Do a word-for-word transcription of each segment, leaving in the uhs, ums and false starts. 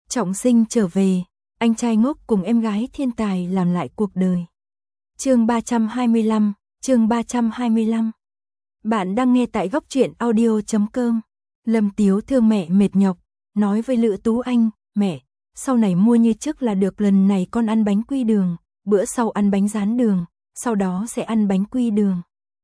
Trọng sinh trở về, anh trai ngốc cùng em gái thiên tài làm lại cuộc đời. Chương ba trăm hai mươi lăm, chương ba trăm hai mươi lăm. Bạn đang nghe tại góc truyện audio chấm com. Lâm Tiếu thương mẹ mệt nhọc, nói với Lữ Tú Anh, mẹ, sau này mua như trước là được, lần này con ăn bánh quy đường, bữa sau ăn bánh rán đường, sau đó sẽ ăn bánh quy đường.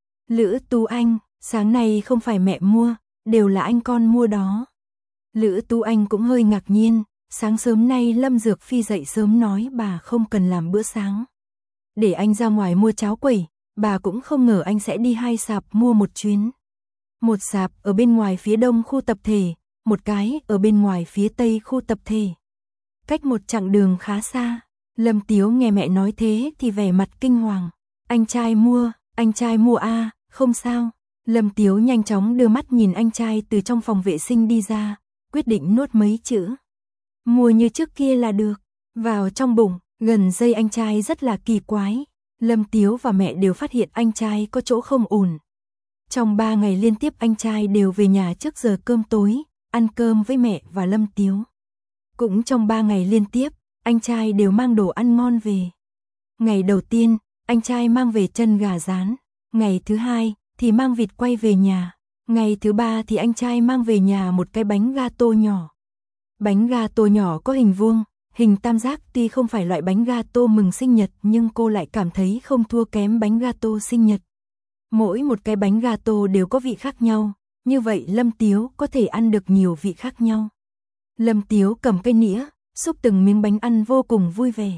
Lữ Tú Anh, sáng nay không phải mẹ mua, đều là anh con mua đó. Lữ Tú Anh cũng hơi ngạc nhiên, sáng sớm nay Lâm Dược Phi dậy sớm nói bà không cần làm bữa sáng. Để anh ra ngoài mua cháo quẩy, bà cũng không ngờ anh sẽ đi hai sạp mua một chuyến. Một sạp ở bên ngoài phía đông khu tập thể, một cái ở bên ngoài phía tây khu tập thể. Cách một chặng đường khá xa, Lâm Tiếu nghe mẹ nói thế thì vẻ mặt kinh hoàng. Anh trai mua, anh trai mua a, à, không sao. Lâm Tiếu nhanh chóng đưa mắt nhìn anh trai từ trong phòng vệ sinh đi ra, quyết định nuốt mấy chữ. Mua như trước kia là được. Vào trong bụng, gần dây anh trai rất là kỳ quái. Lâm Tiếu và mẹ đều phát hiện anh trai có chỗ không ổn. Trong ba ngày liên tiếp anh trai đều về nhà trước giờ cơm tối, ăn cơm với mẹ và Lâm Tiếu. Cũng trong ba ngày liên tiếp, anh trai đều mang đồ ăn ngon về. Ngày đầu tiên, anh trai mang về chân gà rán. Ngày thứ hai, thì mang vịt quay về nhà. Ngày thứ ba thì anh trai mang về nhà một cái bánh gato nhỏ. Bánh gato nhỏ có hình vuông, hình tam giác, tuy không phải loại bánh gato mừng sinh nhật nhưng cô lại cảm thấy không thua kém bánh gato sinh nhật. Mỗi một cái bánh gato đều có vị khác nhau, như vậy Lâm Tiếu có thể ăn được nhiều vị khác nhau. Lâm Tiếu cầm cây nĩa, xúc từng miếng bánh ăn vô cùng vui vẻ.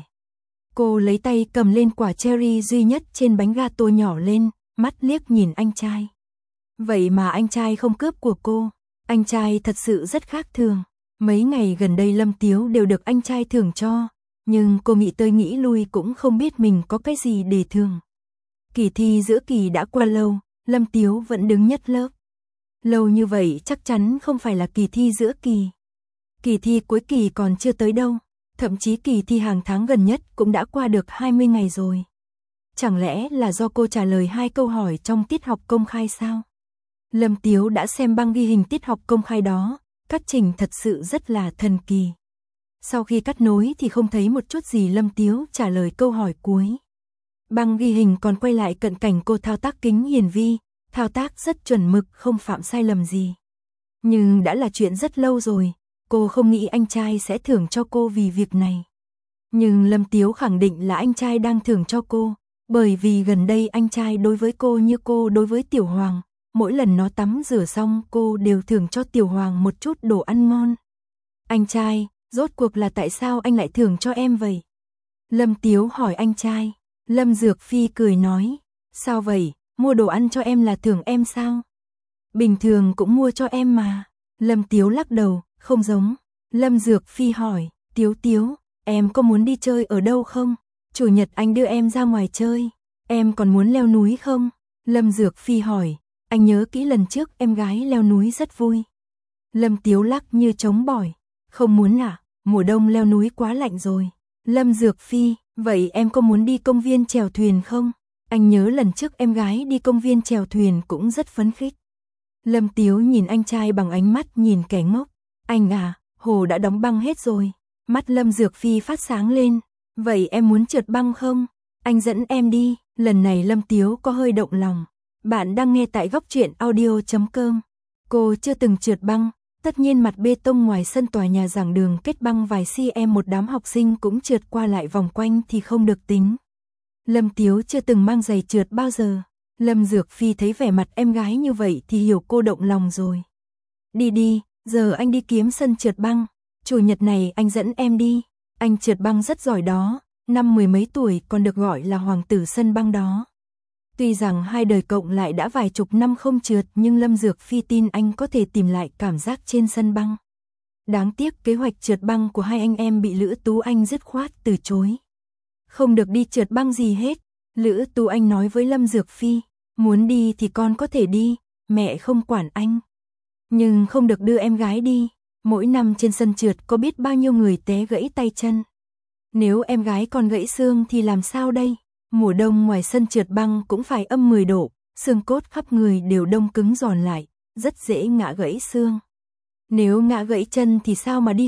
Cô lấy tay cầm lên quả cherry duy nhất trên bánh gato nhỏ lên, mắt liếc nhìn anh trai. Vậy mà anh trai không cướp của cô, anh trai thật sự rất khác thường. Mấy ngày gần đây Lâm Tiếu đều được anh trai thưởng cho, nhưng cô nghĩ tới nghĩ lui cũng không biết mình có cái gì để thưởng. Kỳ thi giữa kỳ đã qua lâu, Lâm Tiếu vẫn đứng nhất lớp. Lâu như vậy chắc chắn không phải là kỳ thi giữa kỳ. Kỳ thi cuối kỳ còn chưa tới đâu, thậm chí kỳ thi hàng tháng gần nhất cũng đã qua được hai mươi ngày rồi. Chẳng lẽ là do cô trả lời hai câu hỏi trong tiết học công khai sao? Lâm Tiếu đã xem băng ghi hình tiết học công khai đó, cắt trình thật sự rất là thần kỳ. Sau khi cắt nối thì không thấy một chút gì Lâm Tiếu trả lời câu hỏi cuối. Băng ghi hình còn quay lại cận cảnh cô thao tác kính hiển vi, thao tác rất chuẩn mực, không phạm sai lầm gì. Nhưng đã là chuyện rất lâu rồi, cô không nghĩ anh trai sẽ thưởng cho cô vì việc này. Nhưng Lâm Tiếu khẳng định là anh trai đang thưởng cho cô, bởi vì gần đây anh trai đối với cô như cô đối với Tiểu Hoàng. Mỗi lần nó tắm rửa xong cô đều thưởng cho Tiểu Hoàng một chút đồ ăn ngon. Anh trai, rốt cuộc là tại sao anh lại thưởng cho em vậy? Lâm Tiếu hỏi anh trai. Lâm Dược Phi cười nói, sao vậy, mua đồ ăn cho em là thưởng em sao? Bình thường cũng mua cho em mà. Lâm Tiếu lắc đầu, không giống. Lâm Dược Phi hỏi, Tiếu Tiếu, em có muốn đi chơi ở đâu không? Chủ nhật anh đưa em ra ngoài chơi. Em còn muốn leo núi không? Lâm Dược Phi hỏi. Anh nhớ kỹ lần trước em gái leo núi rất vui. Lâm Tiếu lắc như trống bỏi. Không muốn à, mùa đông leo núi quá lạnh rồi. Lâm Dược Phi, vậy em có muốn đi công viên chèo thuyền không? Anh nhớ lần trước em gái đi công viên chèo thuyền cũng rất phấn khích. Lâm Tiếu nhìn anh trai bằng ánh mắt nhìn kẻ ngốc. Anh à, hồ đã đóng băng hết rồi. Mắt Lâm Dược Phi phát sáng lên. Vậy em muốn trượt băng không? Anh dẫn em đi. Lần này Lâm Tiếu có hơi động lòng. Bạn đang nghe tại góc truyện audio chấm com. Cô chưa từng trượt băng, tất nhiên mặt bê tông ngoài sân tòa nhà giảng đường kết băng vài cm một đám học sinh cũng trượt qua lại vòng quanh thì không được tính. Lâm Tiếu chưa từng mang giày trượt bao giờ. Lâm Dược Phi thấy vẻ mặt em gái như vậy thì hiểu cô động lòng rồi. Đi đi, giờ anh đi kiếm sân trượt băng. Chủ nhật này anh dẫn em đi. Anh trượt băng rất giỏi đó, năm mười mấy tuổi còn được gọi là hoàng tử sân băng đó. Tuy rằng hai đời cộng lại đã vài chục năm không trượt nhưng Lâm Dược Phi tin anh có thể tìm lại cảm giác trên sân băng. Đáng tiếc kế hoạch trượt băng của hai anh em bị Lữ Tú Anh dứt khoát từ chối. Không được đi trượt băng gì hết. Lữ Tú Anh nói với Lâm Dược Phi, muốn đi thì con có thể đi, mẹ không quản anh. Nhưng không được đưa em gái đi, mỗi năm trên sân trượt có biết bao nhiêu người té gãy tay chân. Nếu em gái còn gãy xương thì làm sao đây? Mùa đông ngoài sân trượt băng cũng phải âm mười độ, xương cốt khắp người đều đông cứng giòn lại, rất dễ ngã gãy xương. Nếu ngã gãy chân thì sao mà đi học,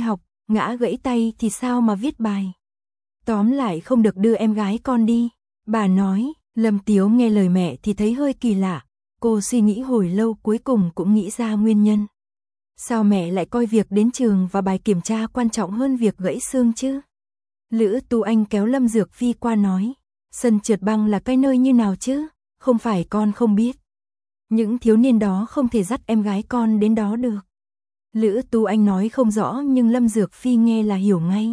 ngã gãy tay thì sao mà viết bài. Tóm lại không được đưa em gái con đi. Bà nói, Lâm Tiếu nghe lời mẹ thì thấy hơi kỳ lạ. Cô suy nghĩ hồi lâu cuối cùng cũng nghĩ ra nguyên nhân. Sao mẹ lại coi việc đến trường và bài kiểm tra quan trọng hơn việc gãy xương chứ? Lữ Tú Anh kéo Lâm Dược Phi qua nói, sân trượt băng là cái nơi như nào chứ? Không phải con không biết. Những thiếu niên đó không thể dắt em gái con đến đó được. Lữ Tú Anh nói không rõ nhưng Lâm Dược Phi nghe là hiểu ngay.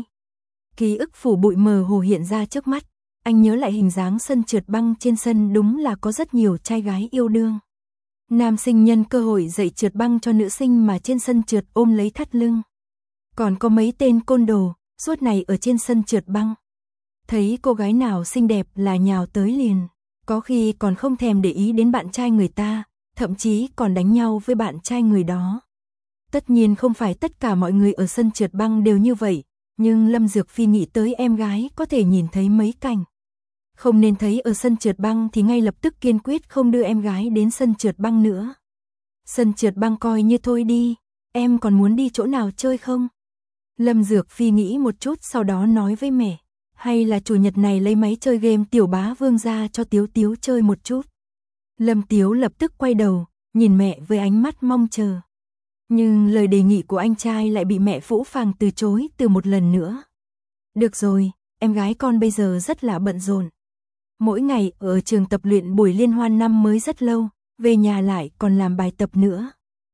Ký ức phủ bụi mờ hồ hiện ra trước mắt. Anh nhớ lại hình dáng sân trượt băng, trên sân đúng là có rất nhiều trai gái yêu đương. Nam sinh nhân cơ hội dạy trượt băng cho nữ sinh mà trên sân trượt ôm lấy thắt lưng. Còn có mấy tên côn đồ, suốt ngày ở trên sân trượt băng. Thấy cô gái nào xinh đẹp là nhào tới liền. Có khi còn không thèm để ý đến bạn trai người ta, thậm chí còn đánh nhau với bạn trai người đó. Tất nhiên không phải tất cả mọi người ở sân trượt băng đều như vậy, nhưng Lâm Dược Phi nghĩ tới em gái có thể nhìn thấy mấy cảnh không nên thấy ở sân trượt băng thì ngay lập tức kiên quyết không đưa em gái đến sân trượt băng nữa. Sân trượt băng coi như thôi đi, em còn muốn đi chỗ nào chơi không? Lâm Dược Phi nghĩ một chút sau đó nói với mẹ, hay là chủ nhật này lấy máy chơi game Tiểu Bá Vương ra cho Tiếu Tiếu chơi một chút. Lâm Tiếu lập tức quay đầu, nhìn mẹ với ánh mắt mong chờ. Nhưng lời đề nghị của anh trai lại bị mẹ phũ phàng từ chối từ một lần nữa. Được rồi, em gái con bây giờ rất là bận rộn. Mỗi ngày ở trường tập luyện buổi liên hoan năm mới rất lâu, về nhà lại còn làm bài tập nữa.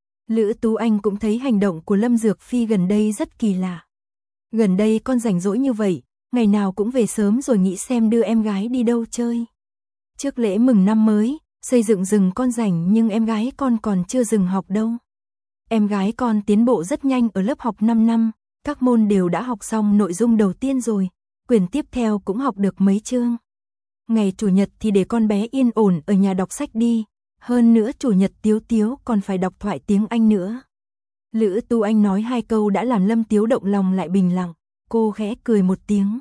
Lữ Tú Anh cũng thấy hành động của Lâm Dược Phi gần đây rất kỳ lạ. Gần đây con rảnh rỗi như vậy, ngày nào cũng về sớm rồi nghĩ xem đưa em gái đi đâu chơi. Trước lễ mừng năm mới, xây dựng rừng con rảnh nhưng em gái con còn chưa dừng học đâu. Em gái con tiến bộ rất nhanh ở lớp học năm năm, các môn đều đã học xong nội dung đầu tiên rồi, quyển tiếp theo cũng học được mấy chương. Ngày chủ nhật thì để con bé yên ổn ở nhà đọc sách đi, hơn nữa chủ nhật Tiếu Tiếu còn phải đọc thoại tiếng Anh nữa. Lữ Tú Anh nói hai câu đã làm Lâm Tiếu động lòng lại bình lặng, cô khẽ cười một tiếng.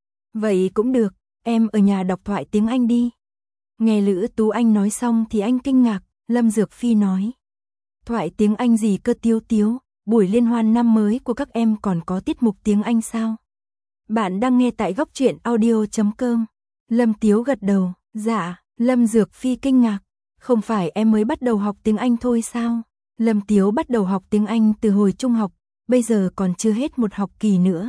Vậy cũng được, em ở nhà đọc thoại tiếng Anh đi. Nghe Lữ Tú Anh nói xong thì anh kinh ngạc, Lâm Dược Phi nói. Thoại tiếng Anh gì cơ Tiếu Tiếu, buổi liên hoan năm mới của các em còn có tiết mục tiếng Anh sao? Bạn đang nghe tại góc truyện audio chấm com. Lâm Tiếu gật đầu, dạ. Lâm Dược Phi kinh ngạc, không phải em mới bắt đầu học tiếng Anh thôi sao? Lâm Tiếu bắt đầu học tiếng Anh từ hồi trung học, bây giờ còn chưa hết một học kỳ nữa.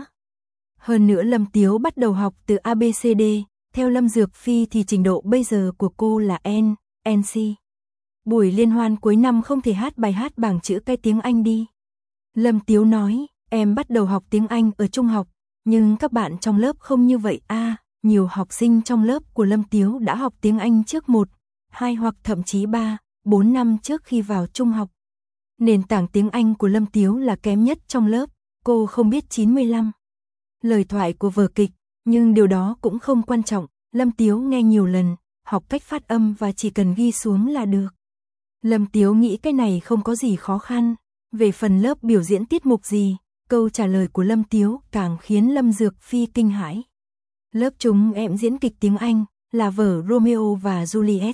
Hơn nữa Lâm Tiếu bắt đầu học từ A B C D, theo Lâm Dược Phi thì trình độ bây giờ của cô là N, N C. Buổi liên hoan cuối năm không thể hát bài hát bảng chữ cái tiếng Anh đi. Lâm Tiếu nói, em bắt đầu học tiếng Anh ở trung học, nhưng các bạn trong lớp không như vậy a. À, nhiều học sinh trong lớp của Lâm Tiếu đã học tiếng Anh trước một, hai hoặc thậm chí ba, bốn năm trước khi vào trung học. Nền tảng tiếng Anh của Lâm Tiếu là kém nhất trong lớp, cô không biết chín mươi lăm lời thoại của vở kịch, nhưng điều đó cũng không quan trọng, Lâm Tiếu nghe nhiều lần, học cách phát âm và chỉ cần ghi xuống là được. Lâm Tiếu nghĩ cái này không có gì khó khăn, về phần lớp biểu diễn tiết mục gì, câu trả lời của Lâm Tiếu càng khiến Lâm Dược Phi kinh hãi. Lớp chúng em diễn kịch tiếng Anh, là vở Romeo và Juliet.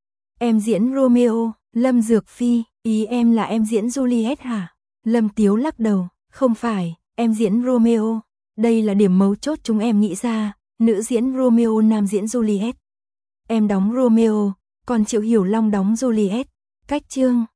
Em diễn Romeo, Lâm Dược Phi, ý em là em diễn Juliet hả? Lâm Tiếu lắc đầu, không phải, em diễn Romeo. Đây là điểm mấu chốt chúng em nghĩ ra, nữ diễn Romeo nam diễn Juliet. Em đóng Romeo, còn Triệu Hiểu Long đóng Juliet. Cách chương